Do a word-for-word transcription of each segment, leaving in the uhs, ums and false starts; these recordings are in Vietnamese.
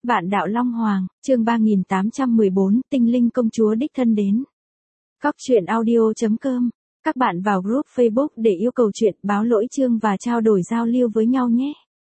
Vạn đạo Long Hoàng, chương ba nghìn tám trăm mười bốn, tinh linh công chúa đích thân đến. Cóc truyện audio chấm com. Các bạn vào group Facebook để yêu cầu chuyện, báo lỗi chương và trao đổi giao lưu với nhau nhé.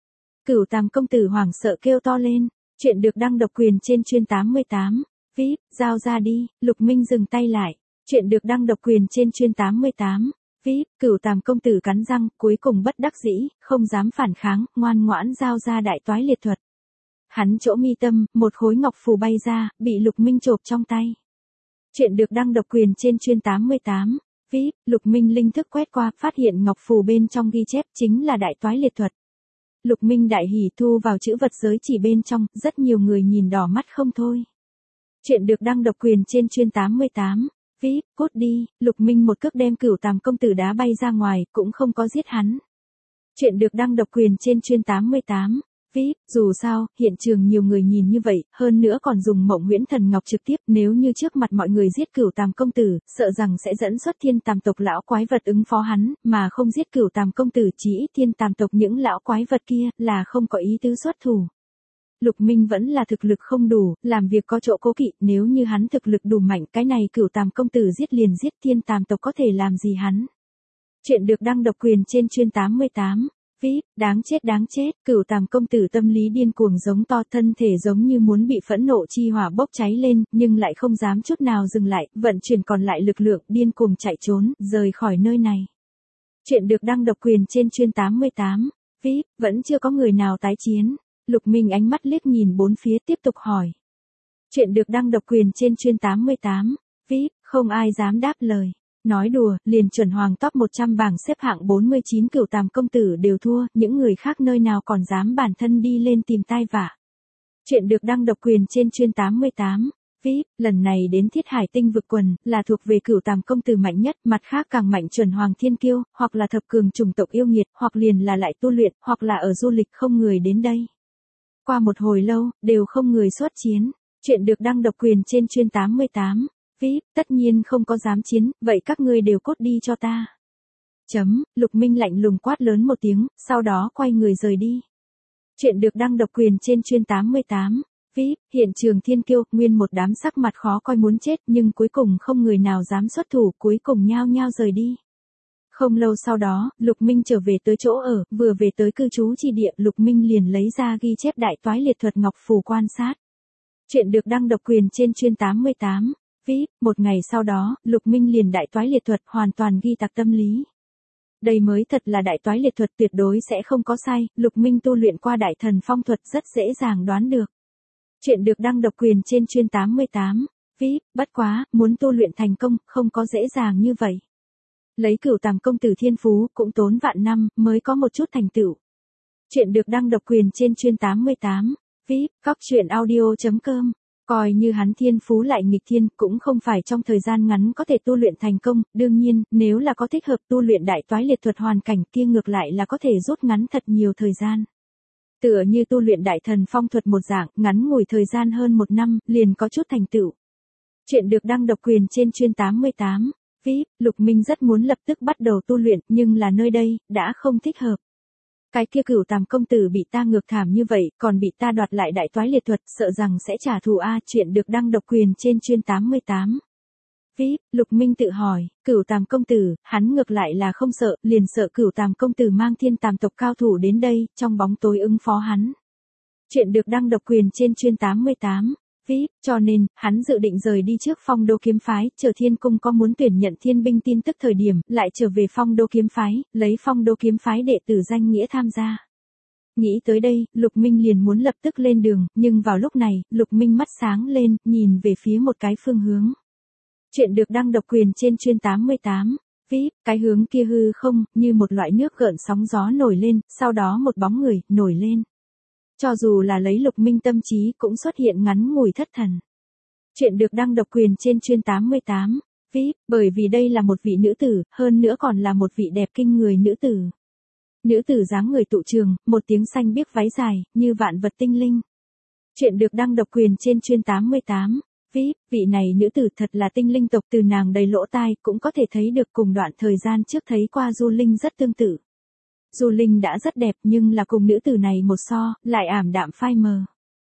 Cửu Tàm công tử hoảng sợ kêu to lên. Chuyện được đăng độc quyền trên chuyên tám mươi tám. vê i pê, giao ra đi. Lục Minh dừng tay lại. Chuyện được đăng độc quyền trên chuyên tám mươi tám. vê i pê, Cửu Tàm công tử cắn răng, cuối cùng bất đắc dĩ, không dám phản kháng, ngoan ngoãn giao ra đại toái liệt thuật. Hắn chỗ mi tâm, một khối ngọc phù bay ra, bị Lục Minh chộp trong tay. Chuyện được đăng độc quyền trên chuyên tám mươi tám. vê i pê, Lục Minh linh thức quét qua, phát hiện ngọc phù bên trong ghi chép chính là đại toái liệt thuật. Lục Minh đại hỉ thu vào chữ vật giới chỉ bên trong, rất nhiều người nhìn đỏ mắt không thôi. Chuyện được đăng độc quyền trên chuyên tám mươi tám. vê i pê, cút đi. Lục Minh một cước đem Cửu Tàm công tử đá bay ra ngoài, cũng không có giết hắn. Chuyện được đăng độc quyền trên chuyên tám mươi tám. vê i pê, dù sao, hiện trường nhiều người nhìn như vậy, hơn nữa còn dùng Mộng Huyễn Thần Ngọc trực tiếp, nếu như trước mặt mọi người giết Cửu Tàm công tử, sợ rằng sẽ dẫn xuất Thiên Tàm tộc lão quái vật ứng phó hắn, mà không giết Cửu Tàm công tử, chỉ ít Thiên Tàm tộc những lão quái vật kia là không có ý tứ xuất thủ. Lục Minh vẫn là thực lực không đủ, làm việc có chỗ cố kỵ, nếu như hắn thực lực đủ mạnh, cái này Cửu Tàm công tử giết liền giết, Thiên Tàm tộc có thể làm gì hắn. Chuyện được đăng độc quyền trên chuyên tám mươi tám. vê i pê, đáng chết đáng chết, Cửu Tàm công tử tâm lý điên cuồng giống to, thân thể giống như muốn bị phẫn nộ chi hỏa bốc cháy lên, nhưng lại không dám chút nào dừng lại, vận chuyển còn lại lực lượng, điên cuồng chạy trốn, rời khỏi nơi này. Chuyện được đăng độc quyền trên chuyên tám mươi tám. vê i pê, vẫn chưa có người nào tái chiến. Lục Minh ánh mắt liếc nhìn bốn phía tiếp tục hỏi. Chuyện được đăng độc quyền trên chuyên tám mươi tám. vê i pê, không ai dám đáp lời. Nói đùa, liền chuẩn hoàng top một trăm bảng xếp hạng bốn mươi chín Cửu Tàm công tử đều thua, những người khác nơi nào còn dám bản thân đi lên tìm tai vạ. Chuyện được đăng độc quyền trên chuyên tám mươi tám. vê i pê, lần này đến Thiết Hải tinh vực quần, là thuộc về Cửu Tàm công tử mạnh nhất, mặt khác càng mạnh chuẩn hoàng thiên kiêu, hoặc là thập cường chủng tộc yêu nghiệt, hoặc liền là lại tu luyện, hoặc là ở du lịch không người đến đây. Qua một hồi lâu, đều không người xuất chiến. Chuyện được đăng độc quyền trên chuyên tám mươi tám. vê i pê, tất nhiên không có dám chiến, vậy các ngươi đều cút đi cho ta. Chấm, Lục Minh lạnh lùng quát lớn một tiếng, sau đó quay người rời đi. Chuyện được đăng độc quyền trên chuyên tám mươi tám. vê i pê, hiện trường thiên kiêu, nguyên một đám sắc mặt khó coi muốn chết, nhưng cuối cùng không người nào dám xuất thủ, cuối cùng nhao nhao rời đi. Không lâu sau đó, Lục Minh trở về tới chỗ ở, vừa về tới cư trú chi địa, Lục Minh liền lấy ra ghi chép đại toái liệt thuật ngọc phù quan sát. Chuyện được đăng độc quyền trên chuyên tám mươi tám. vê i pê, một ngày sau đó, Lục Minh liền đại toái liệt thuật hoàn toàn ghi tạc tâm lý. Đây mới thật là đại toái liệt thuật, tuyệt đối sẽ không có sai, Lục Minh tu luyện qua đại thần phong thuật rất dễ dàng đoán được. Chuyện được đăng độc quyền trên chuyên tám mươi tám. vê i pê, bất quá, muốn tu luyện thành công, không có dễ dàng như vậy. Lấy Cửu Tàm công tử thiên phú, cũng tốn vạn năm, mới có một chút thành tựu. Chuyện được đăng độc quyền trên chuyên tám mươi tám. vê i pê, cóc truyện audio chấm com. Coi như hắn thiên phú lại nghịch thiên, cũng không phải trong thời gian ngắn có thể tu luyện thành công, đương nhiên, nếu là có thích hợp tu luyện đại toái liệt thuật hoàn cảnh kia ngược lại là có thể rút ngắn thật nhiều thời gian. Tựa như tu luyện đại thần phong thuật một dạng, ngắn ngủi thời gian hơn một năm, liền có chút thành tựu. Chuyện được đăng độc quyền trên chuyên tám mươi tám. vê i pê, Lục Minh rất muốn lập tức bắt đầu tu luyện, nhưng là nơi đây, đã không thích hợp. Cái kia Cửu Tàm công tử bị ta ngược thảm như vậy, còn bị ta đoạt lại đại toái liệt thuật, sợ rằng sẽ trả thù a. Chuyện được đăng độc quyền trên chuyên tám mươi tám. vê i pê, Lục Minh tự hỏi, Cửu Tàm công tử, hắn ngược lại là không sợ, liền sợ Cửu Tàm công tử mang Thiên Tàm tộc cao thủ đến đây, trong bóng tối ứng phó hắn. Chuyện được đăng độc quyền trên chuyên tám mươi tám. vê i pê, cho nên, hắn dự định rời đi trước Phong Đô kiếm phái, chờ Thiên cung có muốn tuyển nhận thiên binh tin tức thời điểm, lại trở về Phong Đô kiếm phái, lấy Phong Đô kiếm phái đệ tử danh nghĩa tham gia. Nghĩ tới đây, Lục Minh liền muốn lập tức lên đường, nhưng vào lúc này, Lục Minh mắt sáng lên, nhìn về phía một cái phương hướng. Chuyện được đăng độc quyền trên chuyên tám mươi tám. vê i pê, cái hướng kia hư không, như một loại nước gợn sóng gió nổi lên, sau đó một bóng người, nổi lên. Cho dù là lấy Lục Minh tâm trí cũng xuất hiện ngắn ngủi thất thần. Chuyện được đăng độc quyền trên chuyên tám mươi tám. vê i pê, bởi vì đây là một vị nữ tử, hơn nữa còn là một vị đẹp kinh người nữ tử. Nữ tử dáng người tụ trường, một tiếng xanh biếc váy dài, như vạn vật tinh linh. Chuyện được đăng độc quyền trên chuyên tám mươi tám. vê i pê, vị này nữ tử thật là tinh linh tộc, từ nàng đầy lỗ tai, cũng có thể thấy được cùng đoạn thời gian trước thấy qua Du Linh rất tương tự. Du Linh đã rất đẹp nhưng là cùng nữ tử này một so, lại ảm đạm phai mờ.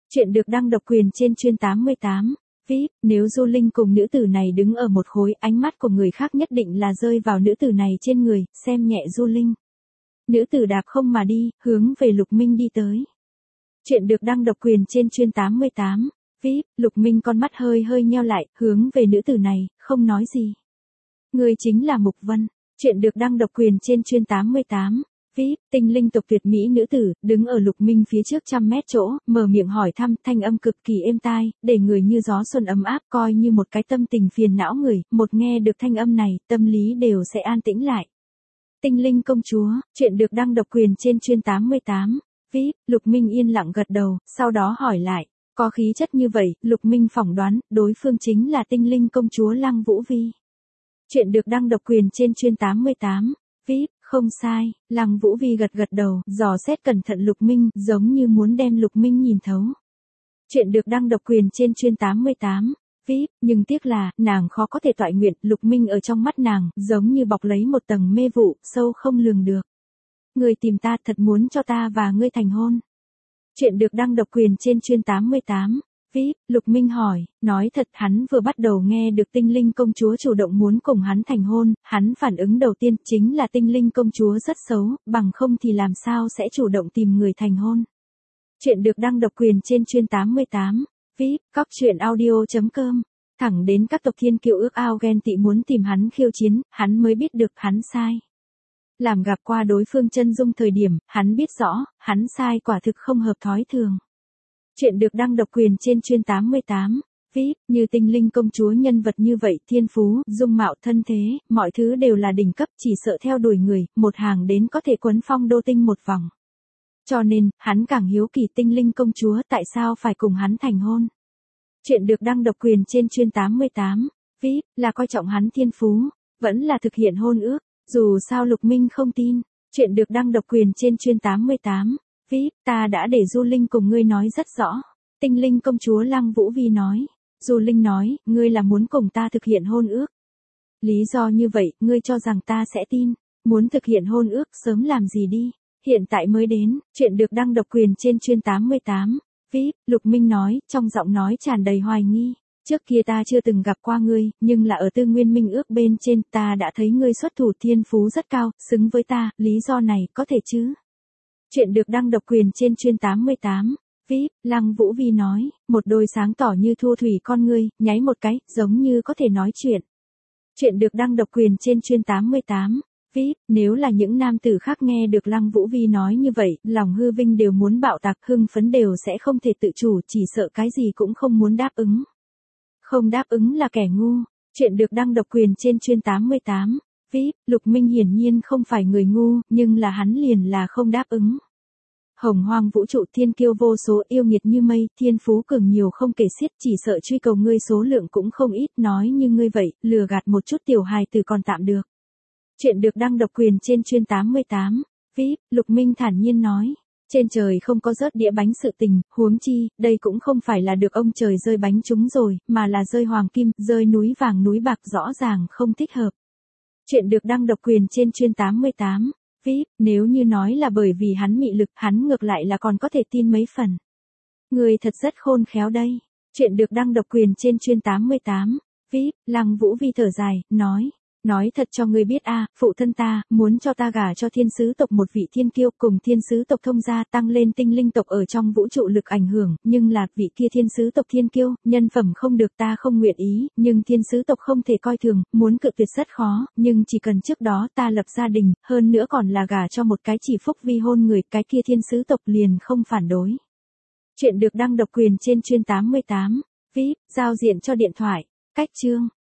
Chuyện được đăng độc quyền trên chuyên tám mươi tám. vê i pê, nếu Du Linh cùng nữ tử này đứng ở một khối, ánh mắt của người khác nhất định là rơi vào nữ tử này trên người, xem nhẹ Du Linh. Nữ tử đạp không mà đi, hướng về Lục Minh đi tới. Chuyện được đăng độc quyền trên chuyên tám mươi tám. vê i pê, Lục Minh con mắt hơi hơi nheo lại, hướng về nữ tử này, không nói gì. Người chính là Mục Vân. Chuyện được đăng độc quyền trên chuyên tám mươi tám. vê i pê, tinh linh tộc tuyệt mỹ nữ tử, đứng ở Lục Minh phía trước trăm mét chỗ, mở miệng hỏi thăm, thanh âm cực kỳ êm tai, để người như gió xuân ấm áp, coi như một cái tâm tình phiền não người, một nghe được thanh âm này, tâm lý đều sẽ an tĩnh lại. Tinh linh công chúa, chuyện được đăng độc quyền trên chuyên tám mươi tám. vê i pê, Lục Minh yên lặng gật đầu, sau đó hỏi lại, có khí chất như vậy, Lục Minh phỏng đoán, đối phương chính là tinh linh công chúa Lăng Vũ Vi. Chuyện được đăng độc quyền trên chuyên tám mươi tám. vê i pê, không sai, Lăng Vũ Vi gật gật đầu, dò xét cẩn thận Lục Minh, giống như muốn đem Lục Minh nhìn thấu. Chuyện được đăng độc quyền trên chuyên tám mươi tám. vê i pê, nhưng tiếc là, nàng khó có thể toại nguyện, Lục Minh ở trong mắt nàng, giống như bọc lấy một tầng mê vụ, sâu không lường được. Người tìm ta thật muốn cho ta và ngươi thành hôn. Chuyện được đăng độc quyền trên chuyên tám mươi tám. vê i pê, Lục Minh hỏi, nói thật hắn vừa bắt đầu nghe được tinh linh công chúa chủ động muốn cùng hắn thành hôn, hắn phản ứng đầu tiên chính là tinh linh công chúa rất xấu, bằng không thì làm sao sẽ chủ động tìm người thành hôn. Chuyện được đăng độc quyền trên chuyên tám mươi tám. vê i pê, cóc truyện audio chấm com. Thẳng đến các tộc thiên kiêu ước ao ghen tị muốn tìm hắn khiêu chiến, hắn mới biết được hắn sai. Làm gặp qua đối phương chân dung thời điểm, hắn biết rõ, hắn sai quả thực không hợp thói thường. Chuyện được đăng độc quyền trên chuyên tám mươi tám. vê i pê, như tinh linh công chúa nhân vật như vậy, thiên phú, dung mạo, thân thế, mọi thứ đều là đỉnh cấp, chỉ sợ theo đuổi người, một hàng đến có thể quấn phong đô tinh một vòng. Cho nên, hắn càng hiếu kỳ tinh linh công chúa tại sao phải cùng hắn thành hôn. Chuyện được đăng độc quyền trên chuyên tám mươi tám. vê i pê, là coi trọng hắn thiên phú, vẫn là thực hiện hôn ước, dù sao Lục Minh không tin. Chuyện được đăng độc quyền trên chuyên tám mươi tám. vê i pê, ta đã để Du Linh cùng ngươi nói rất rõ. Tinh linh công chúa Lăng Vũ Vi nói. Du Linh nói, ngươi là muốn cùng ta thực hiện hôn ước. Lý do như vậy, ngươi cho rằng ta sẽ tin. Muốn thực hiện hôn ước, sớm làm gì đi. Hiện tại mới đến. Chuyện được đăng độc quyền trên chuyên tám mươi tám. vê i pê, Lục Minh nói, trong giọng nói tràn đầy hoài nghi. Trước kia ta chưa từng gặp qua ngươi, nhưng là ở Tư Nguyên Minh ước bên trên, ta đã thấy ngươi xuất thủ thiên phú rất cao, xứng với ta, lý do này, có thể chứ? Chuyện được đăng độc quyền trên chuyên tám mươi tám. vê i pê, Lăng Vũ Vi nói, một đôi sáng tỏ như thu thủy con ngươi, nháy một cái, giống như có thể nói chuyện. Chuyện được đăng độc quyền trên chuyên tám mươi tám. vê i pê, nếu là những nam tử khác nghe được Lăng Vũ Vi nói như vậy, lòng hư vinh đều muốn bạo tạc, hưng phấn đều sẽ không thể tự chủ, chỉ sợ cái gì cũng không muốn đáp ứng. Không đáp ứng là kẻ ngu. Chuyện được đăng độc quyền trên chuyên tám mươi tám. vê i pê, Lục Minh hiển nhiên không phải người ngu, nhưng là hắn liền là không đáp ứng. Hồng hoang vũ trụ thiên kiêu vô số, yêu nghiệt như mây, thiên phú cường nhiều không kể xiết, chỉ sợ truy cầu ngươi số lượng cũng không ít, nói như ngươi vậy, lừa gạt một chút tiểu hài tử còn tạm được. Chuyện được đăng độc quyền trên chuyên tám mươi tám. vê i pê, Lục Minh thản nhiên nói. Trên trời không có rớt đĩa bánh sự tình, huống chi, đây cũng không phải là được ông trời rơi bánh trúng rồi, mà là rơi hoàng kim, rơi núi vàng núi bạc, rõ ràng không thích hợp. Chuyện được đăng độc quyền trên chuyên tám mươi tám. vê i pê, nếu như nói là bởi vì hắn mị lực, hắn ngược lại là còn có thể tin mấy phần. Người thật rất khôn khéo đây. Chuyện được đăng độc quyền trên chuyên tám mươi tám. vê i pê, Lăng Vũ Vi thở dài, nói. Nói thật cho ngươi biết a, phụ thân ta, muốn cho ta gả cho thiên sứ tộc một vị thiên kiêu, cùng thiên sứ tộc thông gia, tăng lên tinh linh tộc ở trong vũ trụ lực ảnh hưởng, nhưng là, vị kia thiên sứ tộc thiên kiêu, nhân phẩm không được ta không nguyện ý, nhưng thiên sứ tộc không thể coi thường, muốn cự tuyệt rất khó, nhưng chỉ cần trước đó ta lập gia đình, hơn nữa còn là gả cho một cái chỉ phúc vi hôn người, cái kia thiên sứ tộc liền không phản đối. Chuyện được đăng độc quyền trên chuyên tám mươi tám. vê i pê, giao diện cho điện thoại. Cách chương.